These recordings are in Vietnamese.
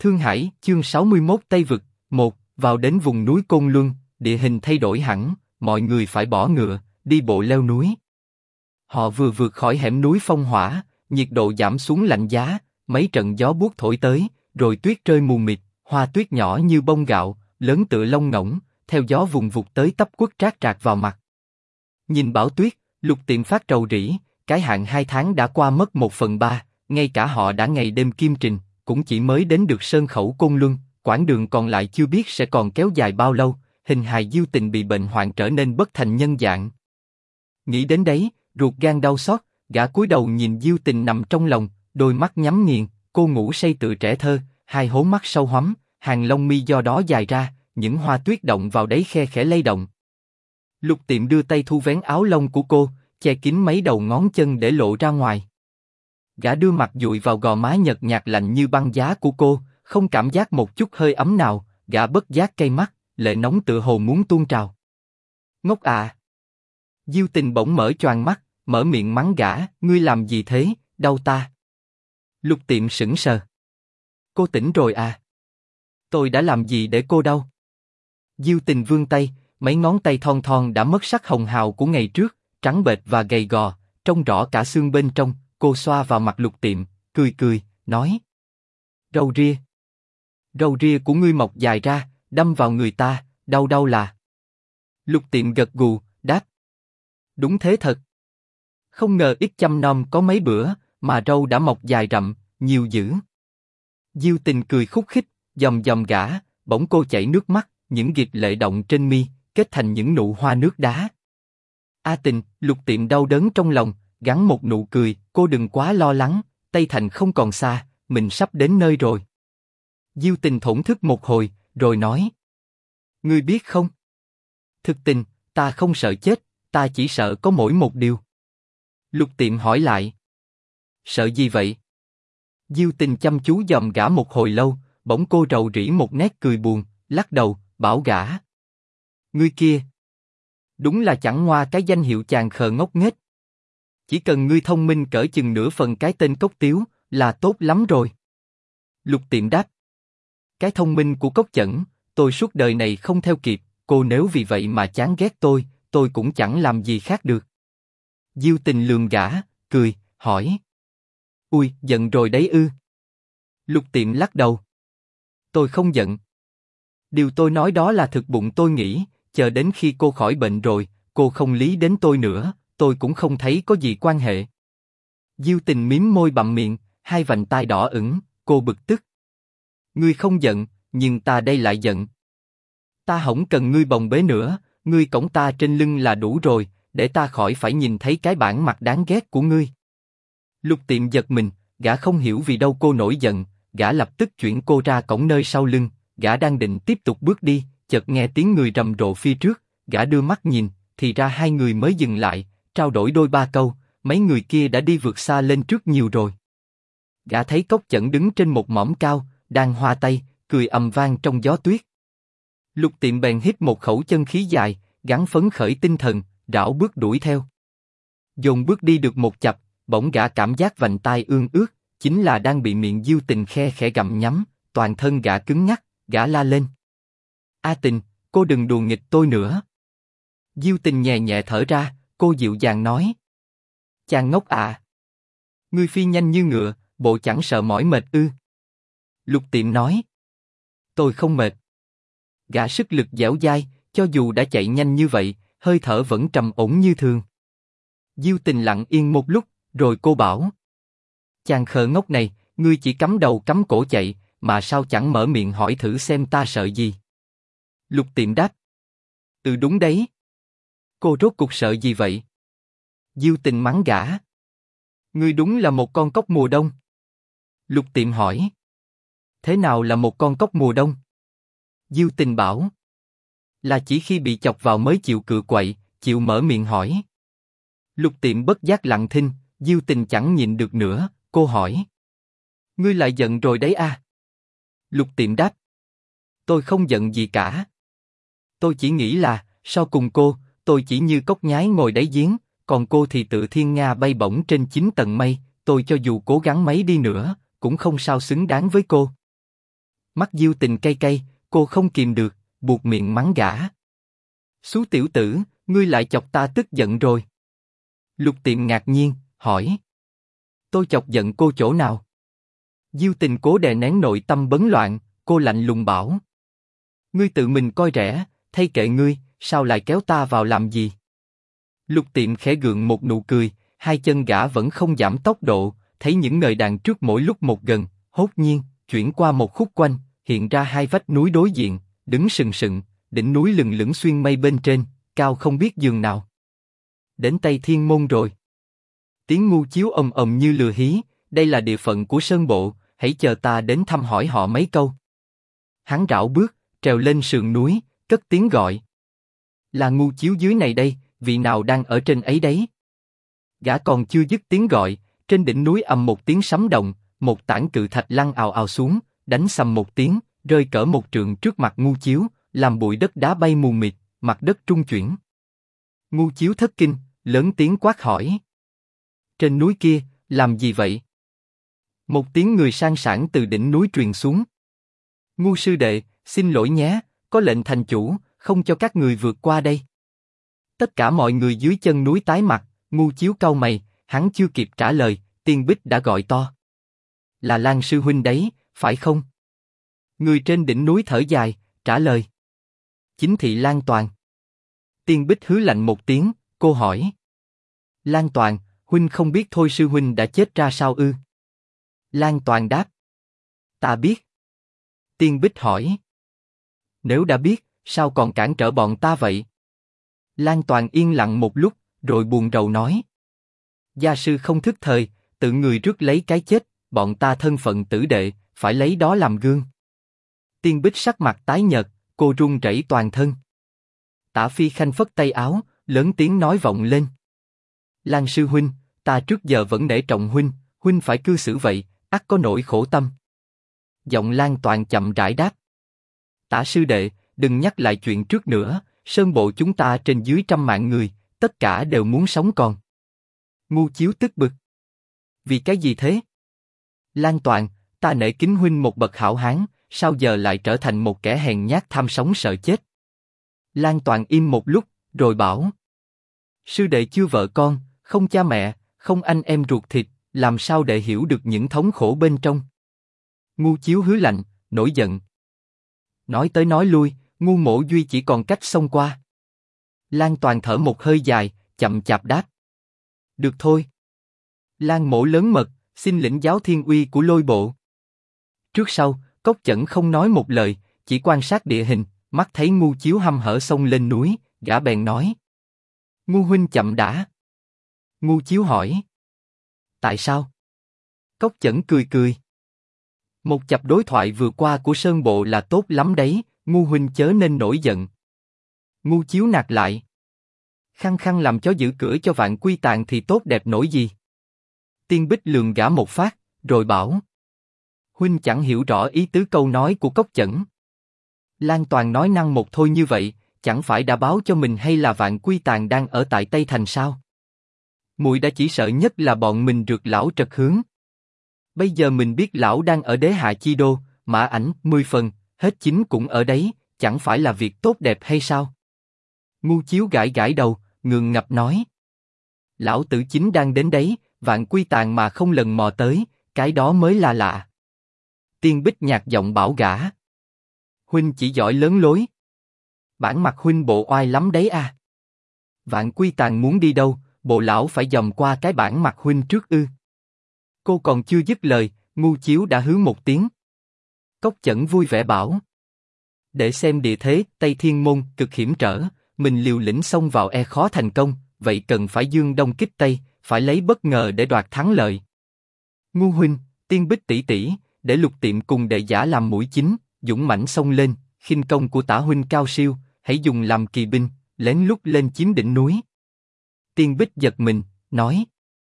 Thương Hải, chương 61 Tây Vực, 1, vào đến vùng núi Côn Luân, địa hình thay đổi hẳn, mọi người phải bỏ ngựa, đi bộ leo núi. Họ vừa vượt khỏi hẻm núi phong hỏa, nhiệt độ giảm xuống lạnh giá, mấy trận gió buốt thổi tới, rồi tuyết rơi mù mịt, hoa tuyết nhỏ như bông gạo, lớn tựa lông ngỗng, theo gió vùng vụt tới tấp quất trát trạc vào mặt. Nhìn bão tuyết, Lục Tiệm phát rầu rĩ, cái hạn 2 tháng đã qua mất 1/3, ngay cả họ đã ngày đêm kiêm trình, cũng chỉ mới đến được sơn khẩu Côn Luân, quãng đường còn lại chưa biết sẽ còn kéo dài bao lâu. Hình hài Diêu Tình bị bệnh hoạn trở nên bất thành nhân dạng. Nghĩ đến đấy, ruột gan đau xót, gã cúi đầu nhìn Diêu Tình nằm trong lòng, đôi mắt nhắm nghiền, cô ngủ say tựa trẻ thơ, hai hố mắt sâu hoắm, hàng lông mi do đó dài ra, những hoa tuyết động vào đấy khe khẽ lay động. Lục Tiệm đưa tay thu vén áo lông của cô, che kín mấy đầu ngón chân để lộ ra ngoài. Gã đưa mặt dụi vào gò má nhợt nhạt lạnh như băng giá của cô, không cảm giác một chút hơi ấm nào, gã bất giác cay mắt, lệ nóng tựa hồ muốn tuôn trào. Ngốc à! Diêu Tình bỗng mở choàng mắt, mở miệng mắng gã, ngươi làm gì thế, đau ta. Lục Tiệm sững sờ. Cô tỉnh rồi à? Tôi đã làm gì để cô đau? Diêu Tình vươn tay, mấy ngón tay thon thon đã mất sắc hồng hào của ngày trước, trắng bệch và gầy gò, trông rõ cả xương bên trong. Cô xoa vào mặt Lục Tiệm, cười cười, nói: râu ria của ngươi mọc dài ra, đâm vào người ta, đau đau là. Lục Tiệm gật gù, đáp: đúng thế thật. Không ngờ ít chăm nom có mấy bữa, mà râu đã mọc dài rậm, nhiều dữ. Diêu Tình cười khúc khích, dòm dòm gã, bỗng cô chảy nước mắt, những giọt lệ động trên mi, kết thành những nụ hoa nước đá. A Tình, Lục Tiệm đau đớn trong lòng, gắn một nụ cười, cô đừng quá lo lắng, Tây Thành không còn xa, mình sắp đến nơi rồi. Diêu Tình thổn thức một hồi, rồi nói: ngươi biết không? Thực tình, ta không sợ chết, ta chỉ sợ có mỗi một điều. Lục Tiệm hỏi lại: sợ gì vậy? Diêu Tình chăm chú dòm gã một hồi lâu, bỗng cô rầu rĩ một nét cười buồn, lắc đầu, bảo gã: ngươi kia, đúng là chẳng ngoa cái danh hiệu chàng khờ ngốc nghếch. Chỉ cần ngươi thông minh cỡ chừng nửa phần cái tên Cốc Tiếu, là tốt lắm rồi. Lục Tiệm đáp: cái thông minh của Cốc Chẩn, tôi suốt đời này không theo kịp, cô nếu vì vậy mà chán ghét tôi cũng chẳng làm gì khác được. Diêu Tình lườm gã, cười, hỏi: ui, giận rồi đấy ư? Lục Tiệm lắc đầu: tôi không giận. Điều tôi nói đó là thực bụng tôi nghĩ, chờ đến khi cô khỏi bệnh rồi, cô không lý đến tôi nữa, tôi cũng không thấy có gì quan hệ. Diêu Tình mím môi bặm miệng, hai vành tai đỏ ửng, cô bực tức. Ngươi không giận, nhưng ta đây lại giận. Ta không cần ngươi bồng bế nữa, ngươi cõng ta trên lưng là đủ rồi, để ta khỏi phải nhìn thấy cái bản mặt đáng ghét của ngươi. Lục Tiệm giật mình, gã không hiểu vì đâu cô nổi giận, gã lập tức chuyển cô ra cổng nơi sau lưng, gã đang định tiếp tục bước đi, chợt nghe tiếng người rầm rộ phía trước, gã đưa mắt nhìn, thì ra hai người mới dừng lại, trao đổi đôi ba câu, mấy người kia đã đi vượt xa lên trước nhiều rồi. Gã thấy Cốc Chẩn đứng trên một mỏm cao, đang hoa tay, cười ầm vang trong gió tuyết. Lục Tiệm bèn hít một khẩu chân khí dài, gắng phấn khởi tinh thần, rảo bước đuổi theo. Dồn bước đi được một chập, bỗng gã cảm giác vành tai ương ướt, chính là đang bị miệng Diêu Tình khe khẽ gặm nhấm, toàn thân gã cứng ngắc, gã la lên: A Tình, cô đừng đùa nghịch tôi nữa. Diêu Tình nhẹ nhẹ thở ra, cô dịu dàng nói: chàng ngốc à, ngươi phi nhanh như ngựa, bộ chẳng sợ mỏi mệt ư? Lục Tiệm nói: tôi không mệt. Gã sức lực dẻo dai, cho dù đã chạy nhanh như vậy, hơi thở vẫn trầm ổn như thường. Diêu Tình lặng yên một lúc, rồi cô bảo: chàng khờ ngốc này, ngươi chỉ cắm đầu cắm cổ chạy, mà sao chẳng mở miệng hỏi thử xem ta sợ gì? Lục Tiệm đáp: ừ đúng đấy. Cô rốt cuộc sợ gì vậy? Diêu Tình mắng gã: ngươi đúng là một con cóc mùa đông. Lục Tiệm hỏi: thế nào là một con cóc mùa đông? Diêu Tình bảo: là chỉ khi bị chọc vào mới chịu cựa quậy, chịu mở miệng hỏi. Lục Tiệm bất giác lặng thinh, Diêu Tình chẳng nhịn được nữa, cô hỏi: ngươi lại giận rồi đấy à? Lục Tiệm đáp: tôi không giận gì cả. Tôi chỉ nghĩ là, so cùng cô, tôi chỉ như cóc nhái ngồi đáy giếng, còn cô thì tự thiên nga bay bổng trên 9 tầng mây, tôi cho dù cố gắng mấy đi nữa, cũng không sao xứng đáng với cô. Mắt Diêu Tình cay cay, cô không kìm được, buột miệng mắng gã. Xú tiểu tử, ngươi lại chọc ta tức giận rồi. Lục Tiệm ngạc nhiên, hỏi. Tôi chọc giận cô chỗ nào? Diêu Tình cố đè nén nội tâm bấn loạn, cô lạnh lùng bảo. Ngươi tự mình coi rẻ, thay kệ ngươi, sao lại kéo ta vào làm gì? Lục Tiệm khẽ gượng một nụ cười, hai chân gã vẫn không giảm tốc độ, thấy những ngời đàn trước mỗi lúc một gần, hốt nhiên, chuyển qua một khúc quanh, hiện ra hai vách núi đối diện, đứng sừng sừng, đỉnh núi lừng lững xuyên mây bên trên, cao không biết giường nào. Đến Tây Thiên Môn rồi. Tiếng ngu chiếu ầm ầm như lừa hí, đây là địa phận của Sơn Bộ, hãy chờ ta đến thăm hỏi họ mấy câu. Hắn rảo bước, trèo lên sườn núi, cất tiếng gọi. Là ngu chiếu dưới này đây, vị nào đang ở trên ấy đấy? Gã còn chưa dứt tiếng gọi, trên đỉnh núi ầm một tiếng sấm động, một tảng cự thạch lăn ào ào xuống, đánh sầm một tiếng, rơi cỡ một trượng trước mặt ngu chiếu, làm bụi đất đá bay mù mịt, mặt đất trung chuyển. Ngu chiếu thất kinh, lớn tiếng quát hỏi. Trên núi kia, làm gì vậy? Một tiếng người sang sảng từ đỉnh núi truyền xuống. Ngu sư đệ, xin lỗi nhé, có lệnh thành chủ, không cho các người vượt qua đây. Tất cả mọi người dưới chân núi tái mặt, ngu chiếu cau mày, hắn chưa kịp trả lời, Tiên Bích đã gọi to. Là Lan sư huynh đấy, phải không? Người trên đỉnh núi thở dài, trả lời. Chính thị Lan Toàn. Tiên Bích hứ lạnh một tiếng, cô hỏi. Lan Toàn, huynh không biết thôi sư huynh đã chết ra sao ư? Lan Toàn đáp. Ta biết. Tiên Bích hỏi. Nếu đã biết, sao còn cản trở bọn ta vậy? Lan Toàn yên lặng một lúc, rồi buồn rầu nói. Gia sư không thức thời, tự người rước lấy cái chết, bọn ta thân phận tử đệ, phải lấy đó làm gương. Tiên Bích sắc mặt tái nhợt, cô run rẩy toàn thân. Tả Phi Khanh phất tay áo, lớn tiếng nói vọng lên. Lan sư huynh, ta trước giờ vẫn nể trọng huynh, huynh phải cư xử vậy, ắt có nỗi khổ tâm. Giọng Lan Toàn chậm rãi đáp. Tả sư đệ, đừng nhắc lại chuyện trước nữa, Sơn Bộ chúng ta trên dưới 100 mạng người, tất cả đều muốn sống còn. Ngu chiếu tức bực. Vì cái gì thế? Lan Toàn, ta nể kính huynh một bậc hảo hán, sao giờ lại trở thành một kẻ hèn nhát tham sống sợ chết? Lan Toàn im một lúc, rồi bảo. Sư đệ chưa vợ con, không cha mẹ, không anh em ruột thịt, làm sao để hiểu được những thống khổ bên trong? Ngu chiếu hứ lạnh, nổi giận. Nói tới nói lui, Ngu Mộ Duy chỉ còn cách xông qua. Lan Toàn thở một hơi dài, chậm chạp đáp. Được thôi. Lan Mỗ lớn mật, xin lĩnh giáo thiên uy của Lôi Bộ. Trước sau, Cốc Chẩn không nói một lời, chỉ quan sát địa hình, mắt thấy Ngu Chiếu hăm hở xông lên núi, gã bèn nói. Ngu huynh chậm đã. Ngu Chiếu hỏi. Tại sao? Cốc Chẩn cười cười. Một chặp đối thoại vừa qua của Sơn Bộ là tốt lắm đấy, Ngu huynh chớ nên nổi giận. Ngu Chiếu nạt lại. Khăng khăng làm chó giữ cửa cho Vạn Quy Tàng thì tốt đẹp nổi gì? Tiên Bích lườm gã một phát, rồi bảo. Huynh chẳng hiểu rõ ý tứ câu nói của Cốc Chẩn. Lan Toàn nói năng một thôi như vậy, chẳng phải đã báo cho mình hay là Vạn Quy Tàng đang ở tại Tây Thành sao? Muội đã chỉ sợ nhất là bọn mình rượt lão trật hướng. Bây giờ mình biết lão đang ở Đế Hạ Chi Đô, Mã Ảnh 10 phần, hết 9 cũng ở đấy, chẳng phải là việc tốt đẹp hay sao? Ngu Chiếu gãi gãi đầu, ngượng ngập nói. Lão tử chính đang đến đấy, Vạn Quy Tàng mà không lần mò tới, cái đó mới là lạ. Tiên Bích nhạt giọng bảo gã. Huynh chỉ giỏi lớn lối. Bản mặt huynh bộ oai lắm đấy à. Vạn Quy Tàng muốn đi đâu, bộ lão phải dòm qua cái bản mặt huynh trước ư? Cô còn chưa dứt lời, Ngu Chiếu đã hứ một tiếng. Cốc Chẩn vui vẻ bảo. Để xem địa thế, Tây Thiên Môn cực hiểm trở, mình liều lĩnh xông vào e khó thành công, vậy cần phải dương đông kích tây, phải lấy bất ngờ để đoạt thắng lợi. Ngu huynh, Tiên Bích tỷ tỷ, để Lục Tiệm cùng đệ giả làm mũi chính, dũng mãnh xông lên, khinh công của Tả huynh cao siêu, hãy dùng làm kỳ binh, lén lút lên chiếm đỉnh núi. Tiên Bích giật mình, nói.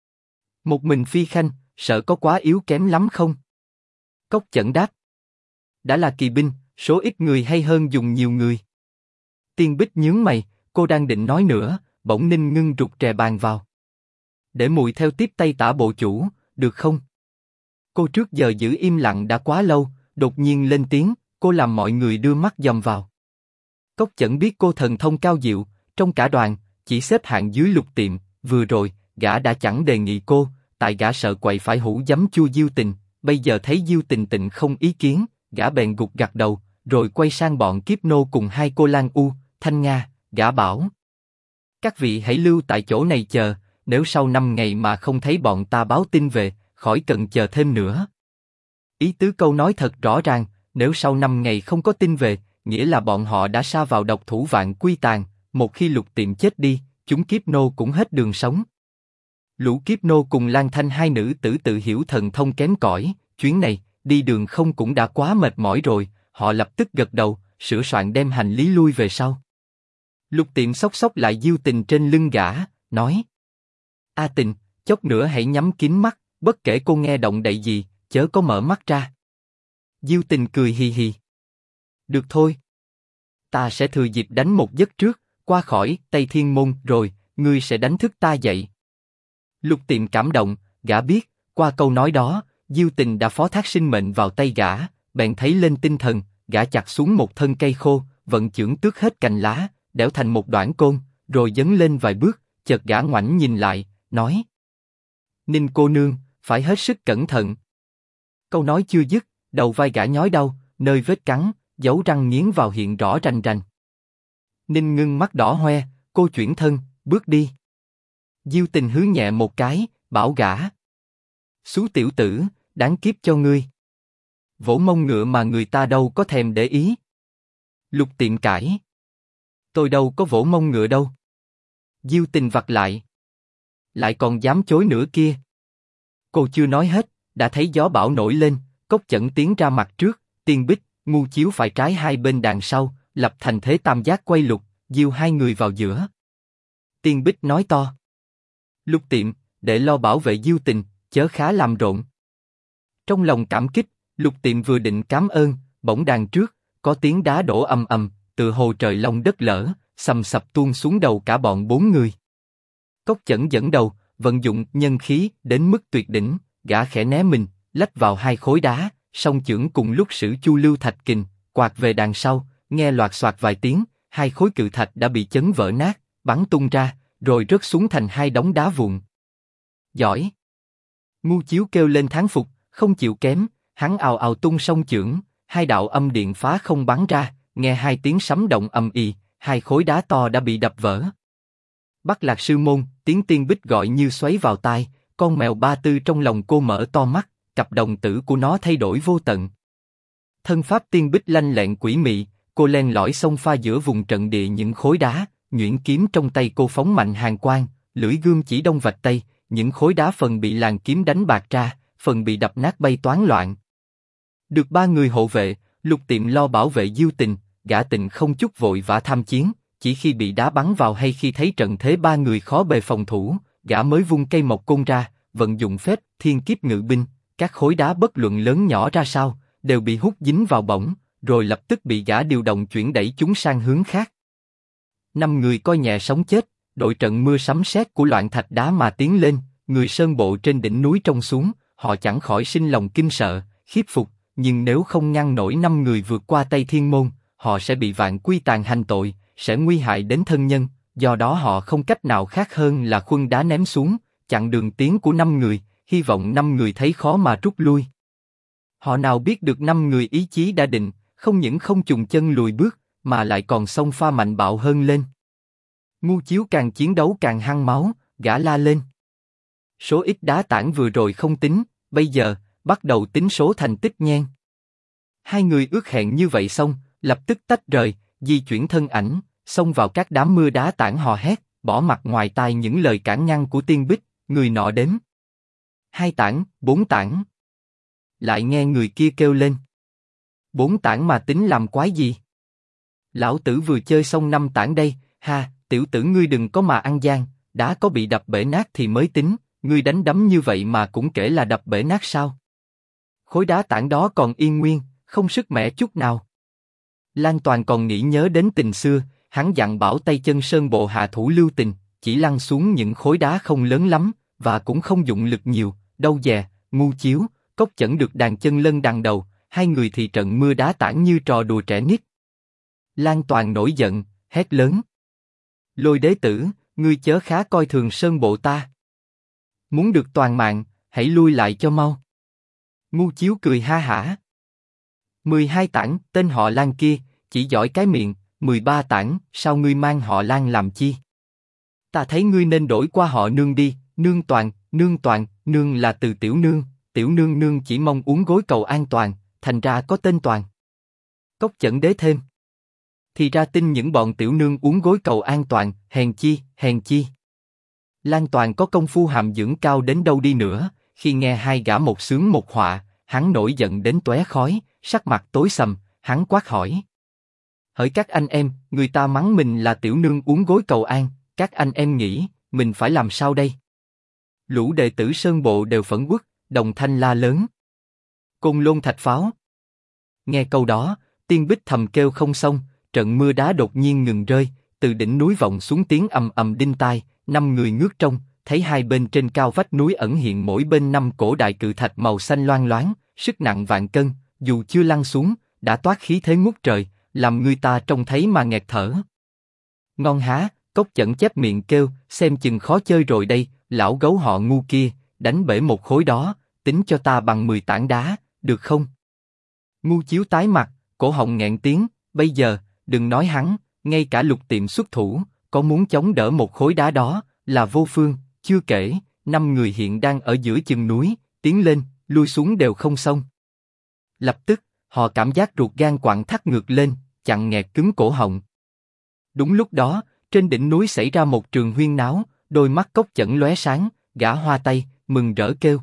Một mình Phi Khanh, sợ có quá yếu kém lắm không? Cốc Chẩn đáp. Đã là kỳ binh, số ít người hay hơn dùng nhiều người. Tiên Bích nhướng mày, cô đang định nói nữa, bỗng Ninh Ngưng rụt rè bàn vào. Để muội theo tiếp tay Tả bộ chủ, được không? Cô trước giờ giữ im lặng đã quá lâu, đột nhiên lên tiếng, cô làm mọi người đưa mắt dòm vào. Cốc Chẩn biết cô thần thông cao diệu, trong cả đoàn, chỉ xếp hạng dưới Lục Tiệm, vừa rồi, gã đã chẳng đề nghị cô, tại gã sợ quậy phải hũ giấm chua Diêu Tình, bây giờ thấy Diêu Tình tịnh không ý kiến, gã bèn gục gặt đầu, rồi quay sang bọn Kiếp Nô cùng hai cô Lan U, Thanh Nga, gã bảo. Các vị hãy lưu tại chỗ này chờ, nếu sau 5 ngày mà không thấy bọn ta báo tin về, khỏi cần chờ thêm nữa. Ý tứ câu nói thật rõ ràng, nếu sau 5 ngày không có tin về, nghĩa là bọn họ đã sa vào độc thủ Vạn Quy Tàn, một khi Lục Tiệm chết đi, chúng Kiếp Nô cũng hết đường sống. Lũ Kiếp Nô cùng Lan Thanh hai nữ tử tự hiểu thần thông kém cỏi, chuyến này, đi đường không cũng đã quá mệt mỏi rồi, họ lập tức gật đầu, sửa soạn đem hành lý lui về sau. Lục Tiệm xốc xốc lại Diêu Tình trên lưng gã, nói: A Tình, chốc nữa hãy nhắm kín mắt, bất kể cô nghe động đậy gì, chớ có mở mắt ra. Diêu Tình cười hì hì. Được thôi. Ta sẽ thừa dịp đánh một giấc trước, qua khỏi Tây Thiên Môn rồi, ngươi sẽ đánh thức ta dậy. Lục Tiệm cảm động, gã biết, qua câu nói đó, Diêu Tình đã phó thác sinh mệnh vào tay gã, bèn thấy lên tinh thần, gã chặt xuống một thân cây khô, vận chưởng tước hết cành lá, đẽo thành một đoạn côn, rồi dấn lên vài bước, chợt gã ngoảnh nhìn lại, nói: Ninh cô nương, phải hết sức cẩn thận. Câu nói chưa dứt, đầu vai gã nhói đau, nơi vết cắn, dấu răng nghiến vào hiện rõ rành rành. Ninh ngưng mắt đỏ hoe, cô chuyển thân, bước đi. Diêu Tình hứ nhẹ một cái, bảo gã: Xú tiểu tử, đáng kiếp cho ngươi. Vỗ mông ngựa mà người ta đâu có thèm để ý. Lục Tiệm cãi: Tôi đâu có vỗ mông ngựa đâu. Diêu Tình vặt lại còn dám chối nữa kia. Cô chưa nói hết, đã thấy gió bão nổi lên, Cốc Chẩn tiến ra mặt trước, Tiên Bích, Ngu Chiếu phải trái hai bên đằng sau, lập thành thế tam giác quay lục, diêu hai người vào giữa. Tiên Bích nói to: Lục Tiệm, để lo bảo vệ Diêu Tình, chớ khá làm rộn. Trong lòng cảm kích, Lục Tiệm vừa định cám ơn, bỗng đằng trước có tiếng đá đổ ầm ầm, tựa hồ trời long đất lở, sầm sập tuôn xuống đầu cả bọn 4 người. Cốc Chẩn dẫn đầu, vận dụng nhân khí đến mức tuyệt đỉnh, gã khẽ né mình, lách vào hai khối đá, song chưởng cùng lúc sử Chu Lưu Thạch Kình, quạt về đằng sau, nghe loạt xoạt vài tiếng, hai khối cự thạch đã bị chấn vỡ nát, bắn tung ra, rồi rớt xuống thành hai đống đá vụn. Giỏi! Ngu Chiếu kêu lên thán phục, không chịu kém, hắn ào ào tung song chưởng, hai đạo âm điện phá không bắn ra, nghe hai tiếng sấm động ầm ì, hai khối đá to đã bị đập vỡ. Bắc Lạc Sư Môn, tiếng Tiên Bích gọi như xoáy vào tai, con mèo Ba Tư trong lòng cô mở to mắt, cặp đồng tử của nó thay đổi vô tận. Thân pháp Tiên Bích lanh lẹn quỷ mị, cô len lỏi xông pha giữa vùng trận địa những khối đá, nhuyễn kiếm trong tay cô phóng mạnh hàn quang, lưỡi gươm chỉ đông vạch tây, những khối đá phần bị làn kiếm đánh bạc ra, phần bị đập nát bay toán loạn. Được 3 người hộ vệ, Lục Tiệm lo bảo vệ Diêu Tình, gã Tịnh không chút vội vã tham chiến, chỉ khi bị đá bắn vào hay khi thấy trận thế 3 người khó bề phòng thủ, gã mới vung cây mộc côn ra, vận dụng phép Thiên Kiếp Ngự Binh, các khối đá bất luận lớn nhỏ ra sao, đều bị hút dính vào bổng, rồi lập tức bị gã điều động chuyển đẩy chúng sang hướng khác. 5 người coi nhẹ sống chết, đội trận mưa sấm sét của loạn thạch đá mà tiến lên, người sơn bộ trên đỉnh núi trông xuống, họ chẳng khỏi sinh lòng kinh sợ, khiếp phục, nhưng nếu không ngăn nổi 5 người vượt qua Tây Thiên Môn, họ sẽ bị Vạn Quy Tàn hành tội, sẽ nguy hại đến thân nhân, do đó họ không cách nào khác hơn là khuân đá ném xuống, chặn đường tiến của 5 người, hy vọng 5 người thấy khó mà rút lui. Họ nào biết được 5 người ý chí đã định, không những không chùng chân lùi bước, mà lại còn xông pha mạnh bạo hơn lên. Ngu Chiếu càng chiến đấu càng hăng máu, gã la lên: Số ít đá tảng vừa rồi không tính, bây giờ, bắt đầu tính số thành tích nhen. Hai người ước hẹn như vậy xong, lập tức tách rời, di chuyển thân ảnh, xông vào các đám mưa đá tảng hò hét, bỏ mặt ngoài tai những lời cản ngăn của Tiên Bích, người nọ đếm: 2 tảng, 4 tảng. Lại nghe người kia kêu lên: 4 tảng mà tính làm quái gì? Lão tử vừa chơi xong 5 tảng đây, ha, tiểu tử ngươi đừng có mà ăn gian, đá có bị đập bể nát thì mới tính, ngươi đánh đấm như vậy mà cũng kể là đập bể nát sao? Khối đá tảng đó còn yên nguyên, không sức mẻ chút nào. Lan Toàn còn nghĩ nhớ đến tình xưa, hắn dặn bảo tay chân sơn bộ hạ thủ lưu tình, chỉ lăn xuống những khối đá không lớn lắm, và cũng không dụng lực nhiều, đâu dè, Ngu Chiếu, Cốc Chẩn được đàn chân lân đằng đầu, hai người thì trận mưa đá tản như trò đùa trẻ nít. Lan Toàn nổi giận, hét lớn. Lôi đế tử, ngươi chớ khá coi thường Sơn Bộ ta. Muốn được toàn mạng, hãy lui lại cho mau. Ngu Chiếu cười ha hả. 12 tản, tên họ Lan kia, chỉ giỏi cái miệng, 13 tản, sao ngươi mang họ Lan làm chi? Ta thấy ngươi nên đổi qua họ Nương đi, Nương Toàn, Nương là từ tiểu nương nương chỉ mong uốn gối cầu an toàn, thành ra có tên Toàn. Cốc Chẩn Đế thêm. Thì ra tin những bọn tiểu nương uốn gối cầu an toàn, hèn chi. Lan Toàn có công phu hàm dưỡng cao đến đâu đi nữa, khi nghe hai gã một xướng một họa, hắn nổi giận đến tóe khói, sắc mặt tối sầm, hắn quát hỏi. Hỡi các anh em, người ta mắng mình là tiểu nương uốn gối cầu an, các anh em nghĩ, mình phải làm sao đây? Lũ đệ tử Sơn Bộ đều phẫn uất, đồng thanh la lớn. Côn Lôn thạch pháo. Nghe câu đó, Tiên Bích thầm kêu không xong, trận mưa đá đột nhiên ngừng rơi, từ đỉnh núi vọng xuống tiếng ầm ầm đinh tai, 5 người ngước trông, thấy hai bên trên cao vách núi ẩn hiện mỗi bên 5 cổ đại cự thạch màu xanh loang loáng, sức nặng vạn cân, dù chưa lăn xuống, đã toát khí thế ngút trời, làm người ta trông thấy mà nghẹt thở. Ngon há, Cốc Chẩn chép miệng kêu, xem chừng khó chơi rồi đây, lão gấu họ Ngu kia, đánh bể một khối đó, tính cho ta bằng 10 tảng đá, được không? Ngu Chiếu tái mặt, cổ họng nghẹn tiếng, bây giờ, đừng nói hắn, ngay cả Lục Tiệm xuất thủ, có muốn chống đỡ một khối đá đó, là vô phương, chưa kể, 5 người hiện đang ở giữa chừng núi, tiến lên, lui xuống đều không xong. Lập tức, họ cảm giác ruột gan quặn thắt ngược lên, chặn nghẹt cứng cổ họng. Đúng lúc đó, trên đỉnh núi xảy ra một trường huyên náo, đôi mắt Cốc Chẩn lóe sáng, gã hoa tay, mừng rỡ kêu.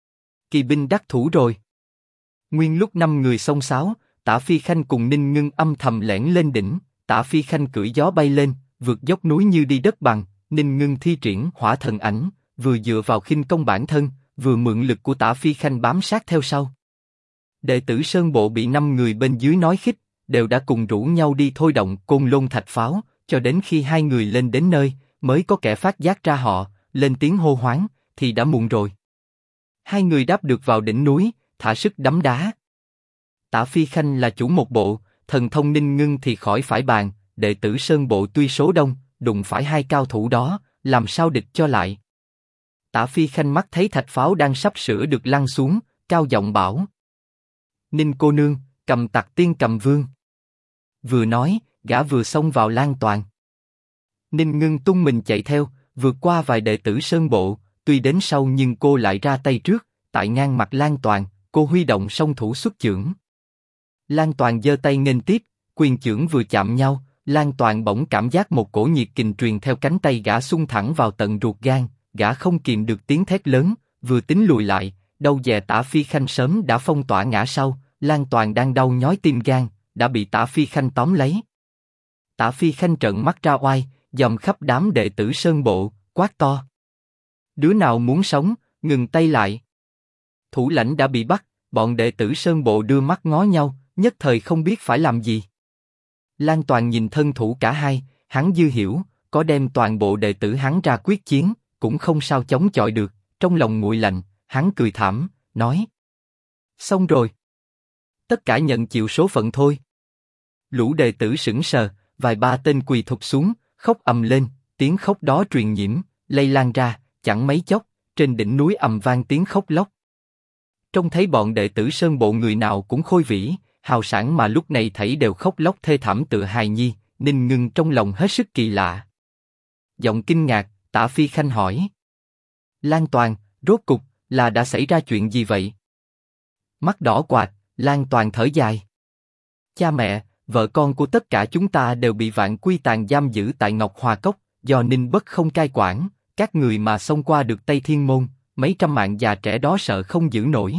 Kỳ binh đắc thủ rồi. Nguyên lúc 5 người xông xáo, Tả Phi Khanh cùng Ninh Ngưng âm thầm lẻn lên đỉnh, Tả Phi Khanh cưỡi gió bay lên, vượt dốc núi như đi đất bằng, Ninh Ngưng thi triển hỏa thần ảnh, vừa dựa vào khinh công bản thân, vừa mượn lực của Tả Phi Khanh bám sát theo sau. Đệ tử Sơn Bộ bị 5 người bên dưới nói khích, đều đã cùng rủ nhau đi thôi động Côn Lôn thạch pháo, cho đến khi hai người lên đến nơi, mới có kẻ phát giác ra họ, lên tiếng hô hoáng, thì đã muộn rồi. Hai người đáp được vào đỉnh núi, thả sức đấm đá. Tả Phi Khanh là chủ một bộ, thần thông Ninh Ngưng thì khỏi phải bàn, đệ tử Sơn Bộ tuy số đông, đụng phải hai cao thủ đó, làm sao địch cho lại. Tả Phi Khanh mắt thấy thạch pháo đang sắp sửa được lăn xuống, cao giọng bảo. Ninh cô nương, cầm tặc tiên cầm vương. Vừa nói, gã vừa xông vào Lan Toàn. Ninh Ngưng tung mình chạy theo, vượt qua vài đệ tử Sơn Bộ, tuy đến sau nhưng cô lại ra tay trước, tại ngang mặt Lan Toàn, cô huy động song thủ xuất chưởng. Lan Toàn giơ tay nghênh tiếp, quyền chưởng vừa chạm nhau, Lan Toàn bỗng cảm giác một cổ nhiệt kình truyền theo cánh tay gã xung thẳng vào tận ruột gan, gã không kìm được tiếng thét lớn, vừa tính lùi lại, đâu dè Tả Phi Khanh sớm đã phong tỏa ngã sau, Lan Toàn đang đau nhói tim gan, đã bị Tả Phi Khanh tóm lấy. Tả Phi Khanh trợn mắt ra oai, dòm khắp đám đệ tử Sơn Bộ, quát to. Đứa nào muốn sống, ngừng tay lại. Thủ lãnh đã bị bắt, bọn đệ tử Sơn Bộ đưa mắt ngó nhau, nhất thời không biết phải làm gì. Lan Toàn nhìn thân thủ cả hai, hắn dư hiểu, có đem toàn bộ đệ tử hắn ra quyết chiến, cũng không sao chống chọi được, trong lòng nguội lạnh, hắn cười thảm, nói. Xong rồi. Tất cả nhận chịu số phận thôi. Lũ đệ tử sững sờ, vài ba tên quỳ thụp xuống, khóc ầm lên, tiếng khóc đó truyền nhiễm, lây lan ra, chẳng mấy chốc, trên đỉnh núi ầm vang tiếng khóc lóc. Trông thấy bọn đệ tử Sơn Bộ người nào cũng khôi vĩ, hào sảng mà lúc này thảy đều khóc lóc thê thảm tựa hài nhi, Ninh Ngưng trong lòng hết sức kỳ lạ. Giọng kinh ngạc, Tả Phi Khanh hỏi. Lan Toàn, rốt cục, là đã xảy ra chuyện gì vậy? Mắt đỏ quạt, Lan Toàn thở dài. Cha mẹ, vợ con của tất cả chúng ta đều bị Vạn Quy Tàn giam giữ tại Ngọc Hòa Cốc, do Ninh Bất không cai quản, các người mà xông qua được Tây Thiên Môn, mấy trăm mạng già trẻ đó sợ không giữ nổi.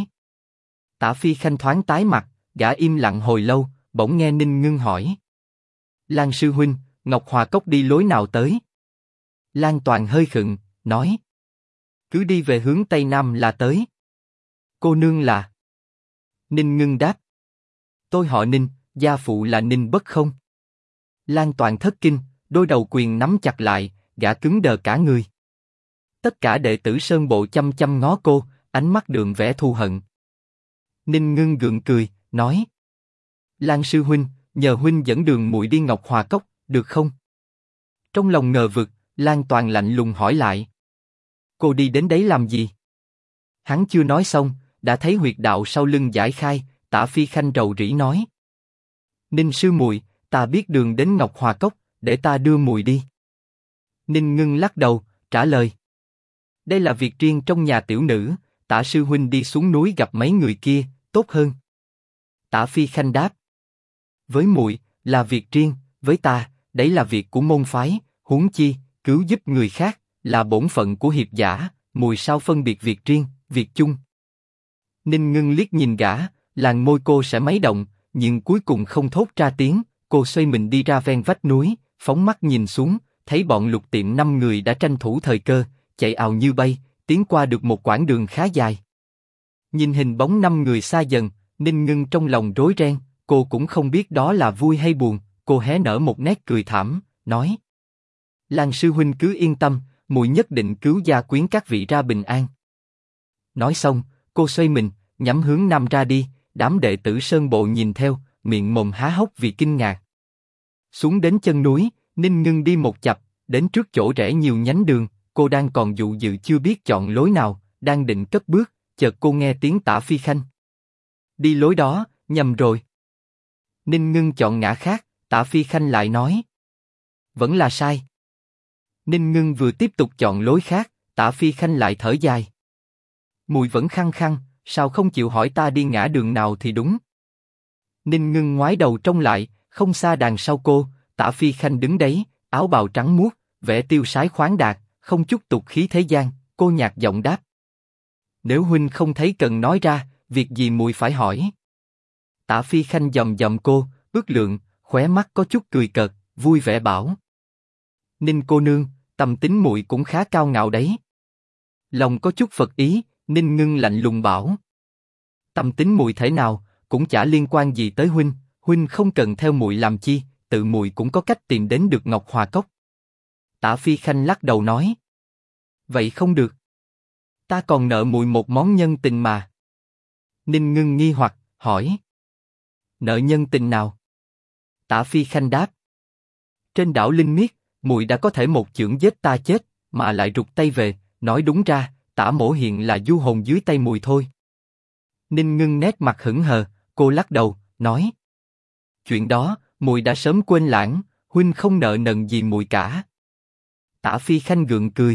Tả Phi Khanh thoáng tái mặt, gã im lặng hồi lâu, bỗng nghe Ninh Ngưng hỏi. Lan sư huynh, Ngọc Hòa Cốc đi lối nào tới? Lan Toàn hơi khựng, nói. Cứ đi về hướng Tây Nam là tới. Cô nương là? Ninh Ngưng đáp. Tôi họ Ninh, gia phụ là Ninh Bất không. Lan Toàn thất kinh, đôi đầu quyền nắm chặt lại, gã cứng đờ cả người. Tất cả đệ tử Sơn Bộ chăm chăm ngó cô, ánh mắt đượm vẻ thù hận. Ninh Ngưng gượng cười, nói: Lan sư huynh, nhờ huynh dẫn đường muội đi Ngọc Hòa Cốc, được không? Trong lòng ngờ vực, Lan Toàn lạnh lùng hỏi lại: Cô đi đến đấy làm gì? Hắn chưa nói xong, đã thấy huyệt đạo sau lưng giải khai. Tả Phi Khanh rầu rĩ nói: Ninh sư muội, ta biết đường đến Ngọc Hòa Cốc, để ta đưa muội đi. Ninh Ngưng lắc đầu, trả lời: Đây là việc riêng trong nhà tiểu nữ, Tả sư huynh đi xuống núi gặp mấy người kia, tốt hơn. Tả Phi Khanh đáp: Với muội là việc riêng, với ta, đấy là việc của môn phái, huống chi cứu giúp người khác là bổn phận của hiệp giả, muội sao phân biệt việc riêng, việc chung. Ninh Ngưng liếc nhìn gã, làn môi cô sẽ mấy động, nhưng cuối cùng không thốt ra tiếng. Cô xoay mình đi ra ven vách núi, phóng mắt nhìn xuống, thấy bọn Lục Tiệm 5 người đã tranh thủ thời cơ, chạy ào như bay, tiến qua được một quãng đường khá dài. Nhìn hình bóng 5 người xa dần, Ninh Ngưng trong lòng rối ren, cô cũng không biết đó là vui hay buồn. Cô hé nở một nét cười thảm, nói: Lan sư huynh cứ yên tâm, muội nhất định cứu gia quyến các vị ra bình an. Nói xong, cô xoay mình, nhắm hướng nam ra đi. Đám đệ tử Sơn Bộ nhìn theo, miệng mồm há hốc vì kinh ngạc. Xuống đến chân núi, Ninh Ngưng đi một chập, đến trước chỗ rẽ nhiều nhánh đường. Cô đang còn dụ dự chưa biết chọn lối nào, đang định cất bước, chợt cô nghe tiếng Tả Phi Khanh: Đi lối đó, nhầm rồi. Ninh Ngưng chọn ngã khác, Tả Phi Khanh lại nói: Vẫn là sai. Ninh Ngưng vừa tiếp tục chọn lối khác, Tả Phi Khanh lại thở dài: Muội vẫn khăng khăng, sao không chịu hỏi ta đi ngã đường nào thì đúng? Ninh Ngưng ngoái đầu trông lại, không xa đằng sau cô, Tả Phi Khanh đứng đấy, áo bào trắng muốt, vẻ tiêu sái khoáng đạt, không chút tục khí thế gian. Cô nhạt giọng đáp: Nếu huynh không thấy cần nói ra, việc gì muội phải hỏi? Tả Phi Khanh dòm dòm cô, ước lượng, khóe mắt có chút cười cợt, vui vẻ bảo: Ninh cô nương, tâm tính muội cũng khá cao ngạo đấy. Lòng có chút Phật ý, Ninh Ngưng lạnh lùng bảo: Tâm tính muội thế nào, cũng chả liên quan gì tới huynh. Huynh không cần theo muội làm chi, tự muội cũng có cách tìm đến được Ngọc Hòa Cốc. Tả Phi Khanh lắc đầu nói: Vậy không được. Ta còn nợ muội một món nhân tình mà. Ninh Ngưng nghi hoặc hỏi: Nợ nhân tình nào? Tả Phi Khanh đáp: Trên đảo Linh Miết, muội đã có thể một chưởng giết ta chết, mà lại rụt tay về. Nói đúng ra, Tả mỗ hiện là du hồn dưới tay muội thôi. Ninh Ngưng nét mặt hững hờ, cô lắc đầu, nói: Chuyện đó, muội đã sớm quên lãng, huynh không nợ nần gì muội cả. Tả Phi Khanh gượng cười: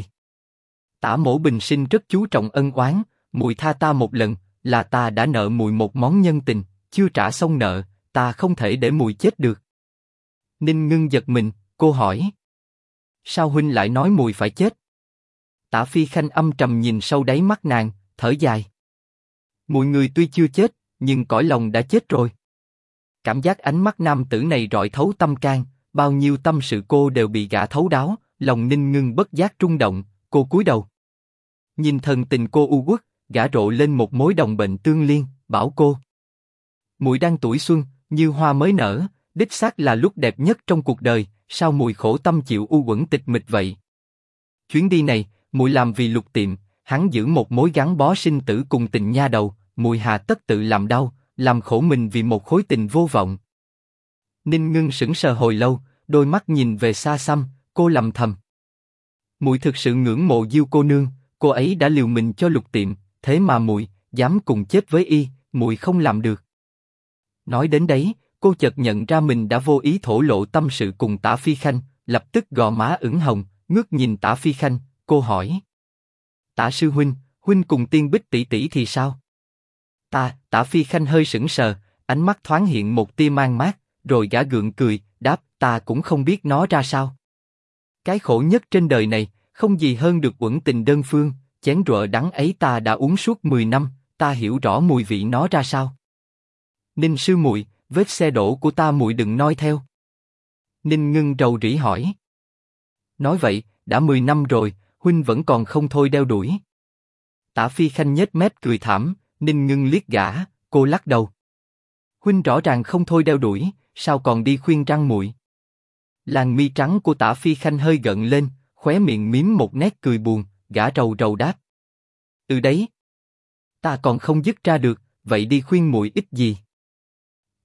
Tả mỗ bình sinh rất chú trọng ân oán, muội tha ta một lần, là ta đã nợ muội một món nhân tình, chưa trả xong nợ, ta không thể để muội chết được. Ninh Ngưng giật mình, cô hỏi: Sao huynh lại nói muội phải chết? Tả Phi Khanh âm trầm nhìn sâu đáy mắt nàng, thở dài: Muội người tuy chưa chết, nhưng cõi lòng đã chết rồi. Cảm giác ánh mắt nam tử này rọi thấu tâm can, bao nhiêu tâm sự cô đều bị gã thấu đáo. Lòng Ninh Ngưng bất giác rung động, cô cúi đầu. Nhìn thần tình cô u uất, gã rộ lên một mối đồng bệnh tương liên, bảo cô: Muội đang tuổi xuân, như hoa mới nở, đích xác là lúc đẹp nhất trong cuộc đời. Sao muội khổ tâm chịu u uẩn tịch mịch vậy? Chuyến đi này, muội làm vì Lục Tiệm, hắn giữ một mối gắn bó sinh tử cùng tình nha đầu, muội hà tất tự làm đau, làm khổ mình vì một khối tình vô vọng. Ninh Ngưng sững sờ hồi lâu, đôi mắt nhìn về xa xăm, cô lầm thầm: Muội thực sự ngưỡng mộ Diêu cô nương, cô ấy đã liều mình cho Lục Tiệm, thế mà muội dám cùng chết với y, muội không làm được. Nói đến đấy, cô chợt nhận ra mình đã vô ý thổ lộ tâm sự cùng Tả Phi Khanh, lập tức gò má ửng hồng, ngước nhìn Tả Phi Khanh, cô hỏi: Tả sư huynh, huynh cùng Tiên Bích tỷ tỷ thì sao? Tả Phi Khanh hơi sững sờ, ánh mắt thoáng hiện một tia mang mát, rồi gã gượng cười, đáp: Ta cũng không biết nó ra sao. Cái khổ nhất trên đời này, không gì hơn được uẩn tình đơn phương, chén rượu đắng ấy ta đã uống suốt 10 năm, ta hiểu rõ mùi vị nó ra sao. Ninh sư muội, vết xe đổ của ta muội đừng noi theo. Ninh Ngưng rầu rĩ hỏi: Nói vậy, đã 10 năm rồi, huynh vẫn còn không thôi đeo đuổi. Tả Phi Khanh nhếch mép cười thảm, Ninh Ngưng liếc gã, cô lắc đầu: Huynh rõ ràng không thôi đeo đuổi, sao còn đi khuyên răng muội? Làn mi trắng của Tả Phi Khanh hơi gợn lên, khóe miệng mím một nét cười buồn, gã rầu rầu đáp: Ừ đấy, ta còn không dứt ra được, vậy đi khuyên muội ích gì?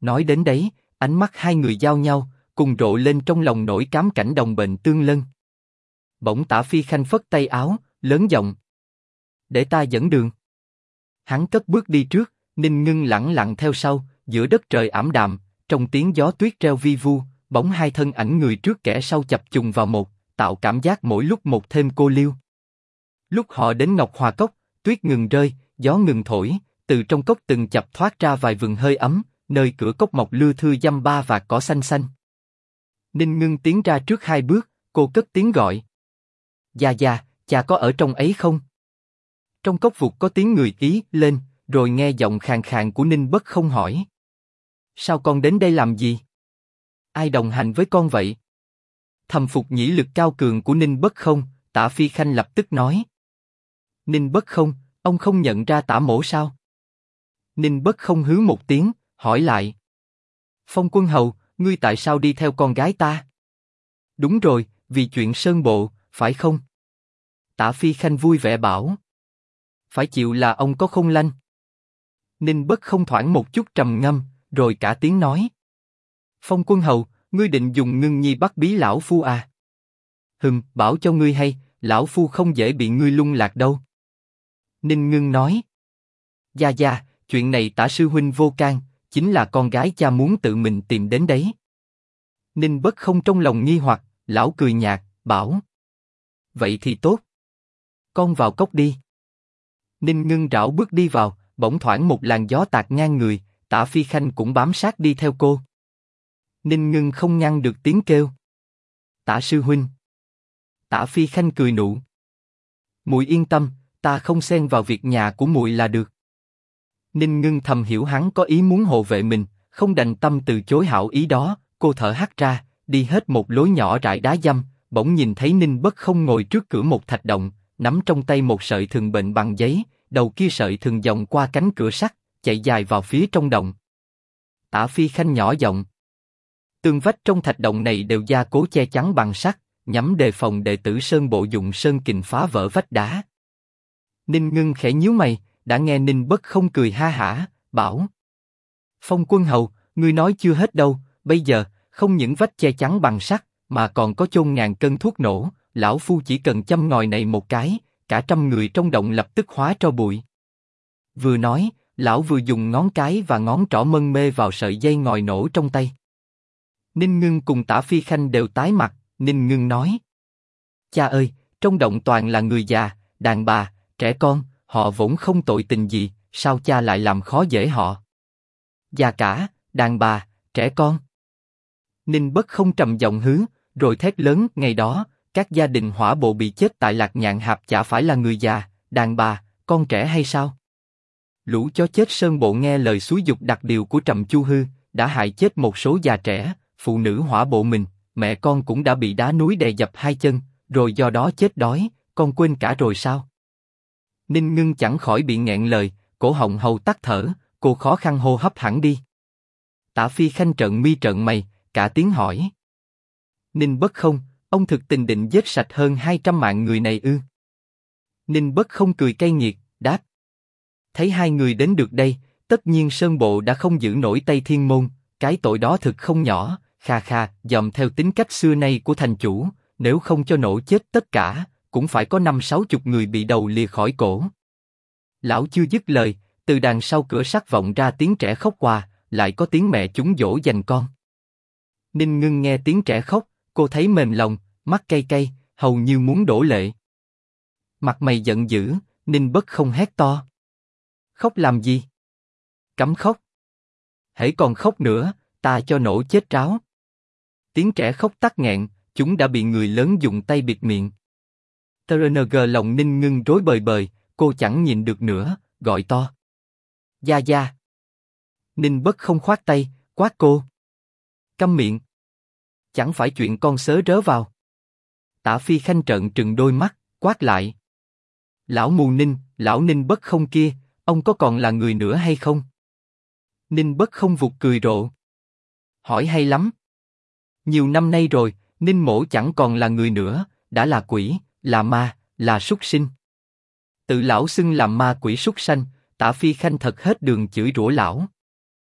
Nói đến đấy, ánh mắt hai người giao nhau, cùng rộ lên trong lòng nỗi cám cảnh đồng bệnh tương lân. Bỗng Tả Phi Khanh phất tay áo, lớn giọng. Để ta dẫn đường. Hắn cất bước đi trước, Ninh Ngưng lẳng lặng theo sau, giữa đất trời ảm đạm, trong tiếng gió tuyết reo vi vu, bóng hai thân ảnh người trước kẻ sau chập trùng vào một, tạo cảm giác mỗi lúc một thêm cô liêu. Lúc họ đến Ngọc Hòa Cốc, tuyết ngừng rơi, gió ngừng thổi, từ trong cốc từng chập thoát ra vài vừng hơi ấm, nơi cửa cốc mọc lưa thưa dăm ba và cỏ xanh xanh. Ninh Ngưng tiến ra trước hai bước, cô cất tiếng gọi. Gia Gia, cha có ở trong ấy không? Trong cốc vụt có tiếng người ý lên, rồi nghe giọng khàn khàn của Ninh Bất Không hỏi. Sao con đến đây làm gì? Ai đồng hành với con vậy? Thầm phục nhĩ lực cao cường của Ninh Bất Không, Tả Phi Khanh lập tức nói. Ninh Bất Không, ông không nhận ra Tả mỗ sao? Ninh Bất Không hứ một tiếng, hỏi lại. Phong Quân Hầu, ngươi tại sao đi theo con gái ta? Đúng rồi, vì chuyện Sơn Bộ, phải không? Tả Phi Khanh vui vẻ bảo. Phải chịu là ông có không lanh. Ninh Bất Không thoảng một chút trầm ngâm, rồi cả tiếng nói. Phong Quân Hầu, ngươi định dùng Ngưng Nhi bắt bí lão phu à? Bảo cho ngươi hay, lão phu không dễ bị ngươi lung lạc đâu. Ninh Ngưng nói. Gia Gia, chuyện này Tả sư huynh vô can, chính là con gái cha muốn tự mình tìm đến đấy. Ninh Bất Không trong lòng nghi hoặc, lão cười nhạt, bảo. Vậy thì tốt. Con vào cốc đi. Ninh Ngưng rảo bước đi vào, bỗng thoảng một làn gió tạt ngang người, Tả Phi Khanh cũng bám sát đi theo cô. Ninh Ngưng không ngăn được tiếng kêu. Tả sư huynh. Tả Phi Khanh cười nụ. Muội yên tâm, ta không xen vào việc nhà của muội là được. Ninh Ngưng thầm hiểu hắn có ý muốn hộ vệ mình, không đành tâm từ chối hảo ý đó, cô thở hắt ra, đi hết một lối nhỏ rải đá dăm, bỗng nhìn thấy Ninh Bất Không ngồi trước cửa một thạch động, nắm trong tay một sợi thừng bệnh bằng giấy, đầu kia sợi thừng vòng qua cánh cửa sắt, chạy dài vào phía trong động. Tả Phi Khanh nhỏ giọng. Tường vách trong thạch động này đều gia cố che chắn bằng sắt, nhằm đề phòng đệ tử Sơn Bộ dụng sơn kình phá vỡ vách đá. Ninh Ngưng khẽ nhíu mày, đã nghe Ninh Bất Không cười ha hả, bảo. Phong Quân Hầu, ngươi nói chưa hết đâu, bây giờ, không những vách che chắn bằng sắt, mà còn có chôn ngàn cân thuốc nổ, lão phu chỉ cần châm ngòi này một cái, cả trăm người trong động lập tức hóa tro bụi. Vừa nói, lão vừa dùng ngón cái và ngón trỏ mân mê vào sợi dây ngòi nổ trong tay. Ninh Ngưng cùng Tả Phi Khanh đều tái mặt, Ninh Ngưng nói. Cha ơi, trong động toàn là người già, đàn bà, trẻ con, họ vốn không tội tình gì, sao cha lại làm khó dễ họ? Già cả, đàn bà, trẻ con. Ninh Bất Không trầm giọng hứ, rồi thét lớn, ngày đó, các gia đình hỏa bộ bị chết tại Lạc Nhạn Hạp chả phải là người già, đàn bà, con trẻ hay sao? Lũ chó chết Sơn Bộ nghe lời xúi giục đặc điều của Trầm Chu Hư, đã hại chết một số già trẻ, phụ nữ hỏa bộ mình, mẹ con cũng đã bị đá núi đè dập hai chân, rồi do đó chết đói, con quên cả rồi sao? Ninh Ngưng chẳng khỏi bị nghẹn lời, cổ họng hầu tắc thở, cô khó khăn hô hấp hẳn đi. Tả Phi Khanh trợn mi trợn mày, cả tiếng hỏi. Ninh Bất Không, ông thực tình định giết sạch hơn 200 mạng người này ư? Ninh Bất Không cười cay nghiệt, đáp. Thấy hai người đến được đây, tất nhiên Sơn Bộ đã không giữ nổi Tây Thiên Môn, cái tội đó thực không nhỏ, kha kha, dòm theo tính cách xưa nay của thành chủ, nếu không cho nổ chết tất cả, cũng phải có 50-60 người bị đầu lìa khỏi cổ. Lão chưa dứt lời, từ đằng sau cửa sắt vọng ra tiếng trẻ khóc hòa, lại có tiếng mẹ chúng dỗ dành con. Ninh Ngưng nghe tiếng trẻ khóc, cô thấy mềm lòng, mắt cay cay, hầu như muốn đổ lệ. Mặt mày giận dữ, Ninh Bất Không hét to. Khóc làm gì? Cấm khóc. Hễ còn khóc nữa, ta cho nổ chết ráo. Tiếng trẻ khóc tắc nghẹn, chúng đã bị người lớn dùng tay bịt miệng. TRNG lòng Ninh Ngưng rối bời bời, cô chẳng nhìn được nữa, gọi to. Gia Gia. Ninh Bất Không khoát tay, quát cô. Câm miệng. Chẳng phải chuyện con sớ rớ vào. Tả Phi Khanh trợn trừng đôi mắt, quát lại. Lão mù Ninh, lão Ninh Bất Không kia, ông có còn là người nữa hay không? Ninh Bất Không vụt cười rộ. Hỏi hay lắm. Nhiều năm nay rồi, Ninh mỗ chẳng còn là người nữa, đã là quỷ, là ma, là súc sinh. Tự lão xưng làm ma quỷ súc sanh, Tả Phi Khanh thật hết đường chửi rủa lão.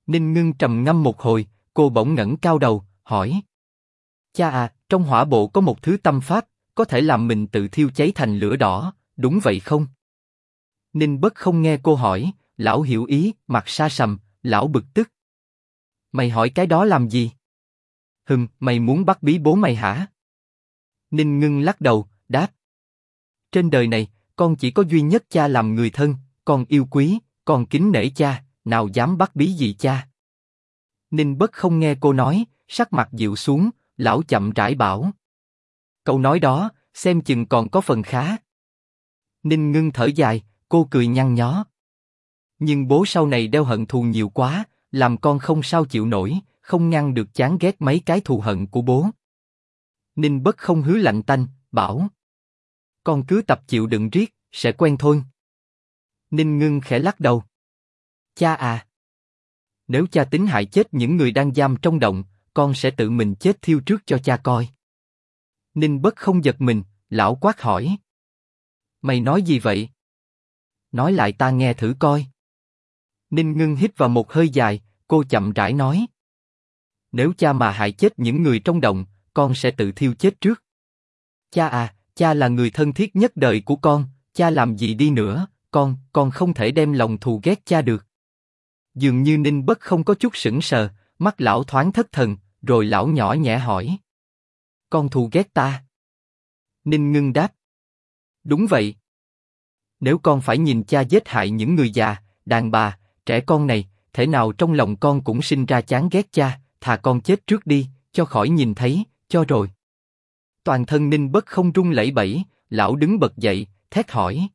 Ninh Ngưng trầm ngâm một hồi, cô bỗng ngẩng cao đầu, hỏi. Cha à, trong hỏa bộ có một thứ tâm pháp, có thể làm mình tự thiêu cháy thành lửa đỏ, đúng vậy không? Ninh Bất không nghe cô hỏi, lão hiểu ý, mặt sa sầm, lão bực tức. Mày hỏi cái đó làm gì? Mày muốn bắt bí bố mày hả? Ninh Ngưng lắc đầu, đáp. Trên đời này, con chỉ có duy nhất cha làm người thân, con yêu quý, con kính nể cha, nào dám bắt bí gì cha? Ninh Bất không nghe cô nói, sắc mặt dịu xuống, lão chậm rãi bảo. Câu nói đó, xem chừng còn có phần khá. Ninh Ngưng thở dài, cô cười nhăn nhó. Nhưng bố sau này đeo hận thù nhiều quá, làm con không sao chịu nổi, không ngăn được chán ghét mấy cái thù hận của bố. Ninh Bất không hứ lạnh tanh, bảo. Con cứ tập chịu đựng riết, sẽ quen thôi. Ninh Ngưng khẽ lắc đầu. Cha à. Nếu cha tính hại chết những người đang giam trong động, con sẽ tự mình chết thiêu trước cho cha coi. Ninh Bất không giật mình, lão quát hỏi. Mày nói gì vậy? Nói lại ta nghe thử coi. Ninh Ngưng hít vào một hơi dài, cô chậm rãi nói. Nếu cha mà hại chết những người trong động, con sẽ tự thiêu chết trước. Cha à, cha là người thân thiết nhất đời của con, cha làm gì đi nữa, con không thể đem lòng thù ghét cha được. Dường như Ninh Bất không có chút sững sờ, mắt lão thoáng thất thần, rồi lão nhỏ nhẹ hỏi. Con thù ghét ta? Ninh Ngưng đáp. Đúng vậy. Nếu con phải nhìn cha giết hại những người già, đàn bà, trẻ con này, thể nào trong lòng con cũng sinh ra chán ghét cha, thà con chết trước đi, cho khỏi nhìn thấy, cho rồi. Toàn thân Ninh Bất không run lẩy bẩy, lão đứng bật dậy, thét hỏi.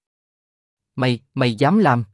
Mày dám làm?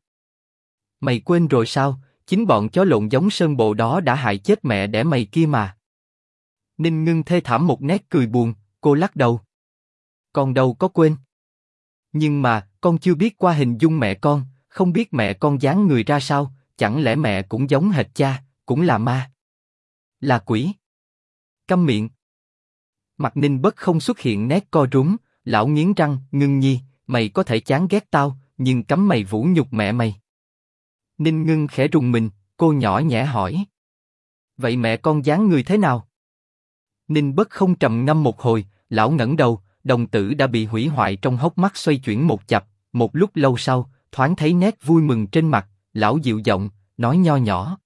Mày quên rồi sao, chính bọn chó lộn giống Sơn Bộ đó đã hại chết mẹ đẻ mày kia mà. Ninh Ngưng thê thảm một nét cười buồn, cô lắc đầu. Con đâu có quên. Nhưng mà, con chưa biết qua hình dung mẹ con, không biết mẹ con dáng người ra sao, chẳng lẽ mẹ cũng giống hệt cha, cũng là ma? Là quỷ? Câm miệng. Mặt Ninh Bất không xuất hiện nét co rúm, lão nghiến răng, Ngưng nhi, mày có thể chán ghét tao, nhưng cấm mày vũ nhục mẹ mày. Ninh Ngưng khẽ rùng mình, cô nhỏ nhẹ hỏi. Vậy mẹ con dáng người thế nào? Ninh Bất không trầm ngâm một hồi, lão ngẩng đầu, đồng tử đã bị hủy hoại trong hốc mắt xoay chuyển một chập, một lúc lâu sau, thoáng thấy nét vui mừng trên mặt, lão dịu giọng, nói nho nhỏ.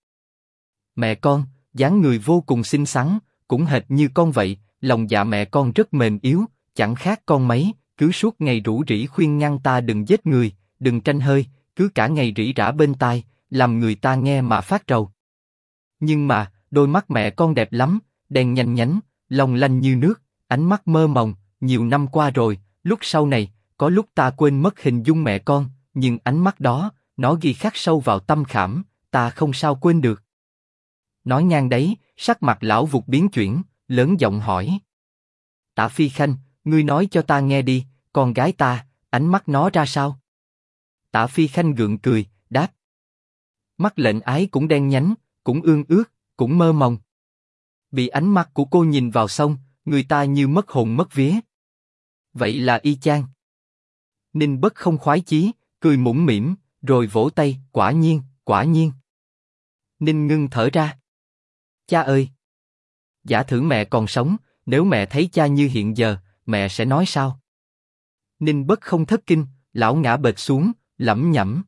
Mẹ con, dáng người vô cùng xinh xắn, cũng hệt như con vậy, lòng dạ mẹ con rất mềm yếu, chẳng khác con mấy, cứ suốt ngày rủ rỉ khuyên ngăn ta đừng giết người, đừng tranh hơi, cứ cả ngày rỉ rả bên tai, làm người ta nghe mà phát rầu. Nhưng mà, đôi mắt mẹ con đẹp lắm, đen nhanh nhánh, long lanh như nước, ánh mắt mơ mộng, nhiều năm qua rồi, lúc sau này, có lúc ta quên mất hình dung mẹ con, nhưng ánh mắt đó, nó ghi khắc sâu vào tâm khảm, ta không sao quên được. Nói ngang đấy, sắc mặt lão vụt biến chuyển, lớn giọng hỏi. Tạ Phi Khanh, ngươi nói cho ta nghe đi, con gái ta, ánh mắt nó ra sao? Tạ Phi Khanh gượng cười, đáp. Mắt lệnh ái cũng đen nhánh, cũng ương ướt, cũng mơ mộng. Bị ánh mắt của cô nhìn vào xong, người ta như mất hồn mất vía. Vậy là y chang. Ninh Bất không khoái chí, cười mũm mĩm, rồi vỗ tay, quả nhiên, quả nhiên. Ninh Ngưng thở ra. Cha ơi! Giả thử mẹ còn sống, nếu mẹ thấy cha như hiện giờ, mẹ sẽ nói sao? Ninh Bất không thất kinh, lão ngã bệt xuống, lẩm nhẩm.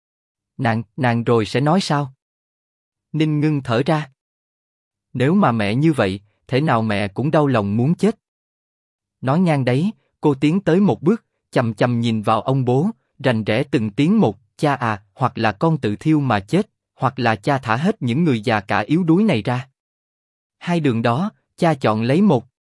Nàng rồi sẽ nói sao? Ninh Ngưng thở ra. Nếu mà mẹ như vậy, thế nào mẹ cũng đau lòng muốn chết. Nói ngang đấy, cô tiến tới một bước, chằm chằm nhìn vào ông bố, rành rẽ từng tiếng một, cha à, hoặc là con tự thiêu mà chết, hoặc là cha thả hết những người già cả yếu đuối này ra. Hai đường đó, cha chọn lấy một.